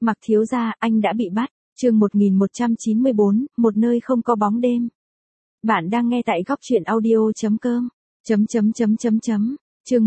Mặc thiếu gia, anh đã bị bắt. Chương 1194, một nơi không có bóng đêm. Bạn đang nghe tại góc truyện audio.com. Chương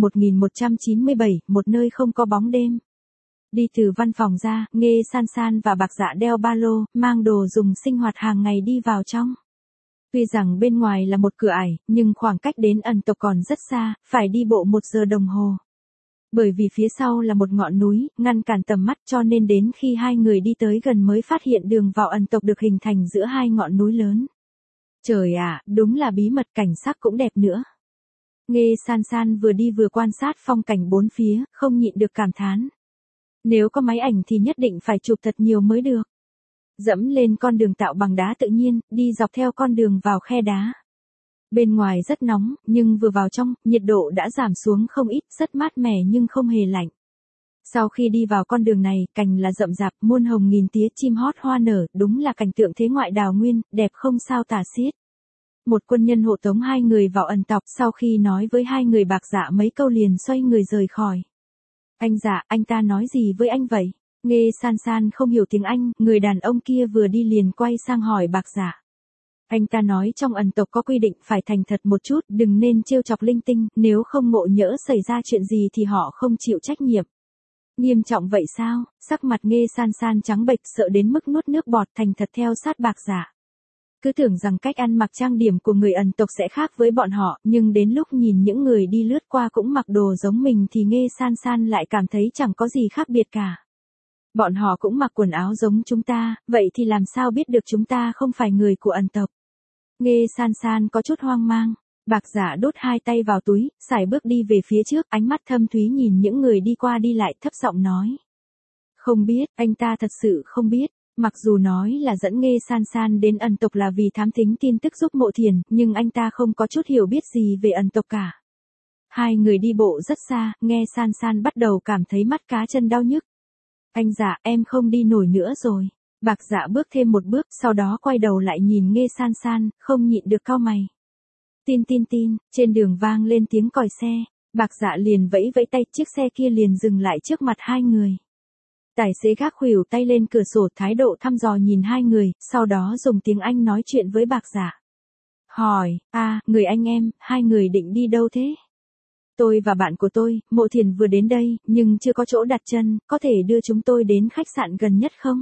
1197, một nơi không có bóng đêm. Đi từ văn phòng ra, Nghê San San và Bạc Dạ đeo ba lô, mang đồ dùng sinh hoạt hàng ngày đi vào trong. Tuy rằng bên ngoài là một cửa ải, nhưng khoảng cách đến ẩn tộc còn rất xa, phải đi bộ 1 giờ đồng hồ. Bởi vì phía sau là một ngọn núi, ngăn cản tầm mắt, cho nên đến khi hai người đi tới gần mới phát hiện đường vào ẩn tộc được hình thành giữa hai ngọn núi lớn. Trời ạ, đúng là bí mật, cảnh sắc cũng đẹp nữa. Nghê San San vừa đi vừa quan sát phong cảnh bốn phía, không nhịn được cảm thán. Nếu có máy ảnh thì nhất định phải chụp thật nhiều mới được. Dẫm lên con đường tạo bằng đá tự nhiên, đi dọc theo con đường vào khe đá. Bên ngoài rất nóng, nhưng vừa vào trong, nhiệt độ đã giảm xuống không ít, rất mát mẻ nhưng không hề lạnh. Sau khi đi vào con đường này, cành là rậm rạp, muôn hồng nghìn tía, chim hót hoa nở, đúng là cảnh tượng thế ngoại đào nguyên, đẹp không sao tả xiết. Một quân nhân hộ tống hai người vào ẩn tộc, sau khi nói với hai người Bạc Dạ mấy câu liền xoay người rời khỏi. Anh Dạ, anh ta nói gì với anh vậy? Nghê San San không hiểu tiếng Anh, người đàn ông kia vừa đi liền quay sang hỏi Bạc Dạ. Anh ta nói trong ẩn tộc có quy định phải thành thật một chút, đừng nên trêu chọc linh tinh, nếu không ngộ nhỡ xảy ra chuyện gì thì họ không chịu trách nhiệm. Nghiêm trọng vậy sao? Sắc mặt Nghê San San trắng bệch, sợ đến mức nuốt nước bọt, thành thật theo sát Bạc Dạ. Cứ tưởng rằng cách ăn mặc trang điểm của người ẩn tộc sẽ khác với bọn họ, nhưng đến lúc nhìn những người đi lướt qua cũng mặc đồ giống mình thì Nghê San San lại cảm thấy chẳng có gì khác biệt cả. Bọn họ cũng mặc quần áo giống chúng ta, vậy thì làm sao biết được chúng ta không phải người của ẩn tộc? Nghê San San có chút hoang mang. Bạc Dạ đút hai tay vào túi, sải bước đi về phía trước, ánh mắt thâm thúy nhìn những người đi qua đi lại, thấp giọng nói. Không biết, anh ta thật sự không biết. Mặc dù nói là dẫn Nghê San San đến ẩn tộc là vì thám thính tin tức giúp Mộ Thiền, nhưng anh ta không có chút hiểu biết gì về ẩn tộc cả. Hai người đi bộ rất xa, Nghê San San bắt đầu cảm thấy mắt cá chân đau nhức. Anh Dạ, em không đi nổi nữa rồi. Bạc Dạ bước thêm một bước, sau đó quay đầu lại nhìn Nghê San San, không nhịn được cau mày. Tin, trên đường vang lên tiếng còi xe. Bạc Dạ liền vẫy vẫy tay, chiếc xe kia liền dừng lại trước mặt hai người. Tài xế gác khuỷu tay lên cửa sổ, thái độ thăm dò nhìn hai người, sau đó dùng tiếng Anh nói chuyện với Bạc Dạ. Hỏi, người anh em, hai người định đi đâu thế? Tôi và bạn của tôi, Mộ Thiền vừa đến đây, nhưng chưa có chỗ đặt chân, có thể đưa chúng tôi đến khách sạn gần nhất không?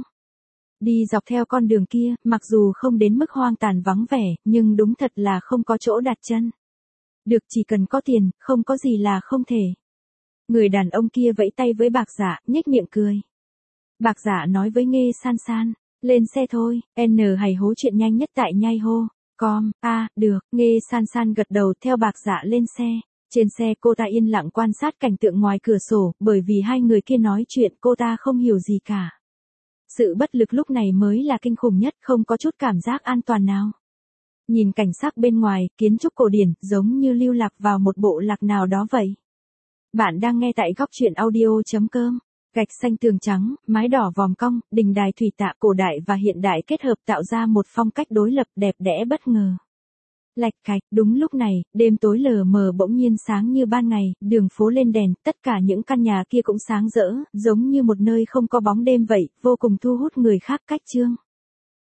Đi dọc theo con đường kia, mặc dù không đến mức hoang tàn vắng vẻ, nhưng đúng thật là không có chỗ đặt chân. Được, chỉ cần có tiền, không có gì là không thể. Người đàn ông kia vẫy tay với Bạc Dạ, nhếch miệng cười. Bạc Dạ nói với Nghê San San, lên xe thôi, hãy hố chuyện nhanh nhất tại nhai hô. Được, Nghê San San gật đầu theo Bạc Dạ lên xe. Trên xe cô ta yên lặng quan sát cảnh tượng ngoài cửa sổ, bởi vì hai người kia nói chuyện cô ta không hiểu gì cả. Sự bất lực lúc này mới là kinh khủng nhất, không có chút cảm giác an toàn nào. Nhìn cảnh sắc bên ngoài, kiến trúc cổ điển, giống như lưu lạc vào một bộ lạc nào đó vậy. Bạn đang nghe tại góc truyện audio.com. Gạch xanh tường trắng, mái đỏ vòm cong, đình đài thủy tạ, cổ đại và hiện đại kết hợp tạo ra một phong cách đối lập đẹp đẽ bất ngờ. Lạch cạch, đúng lúc này, đêm tối lờ mờ bỗng nhiên sáng như ban ngày, đường phố lên đèn, tất cả những căn nhà kia cũng sáng rỡ, giống như một nơi không có bóng đêm vậy, vô cùng thu hút người khác cách chương.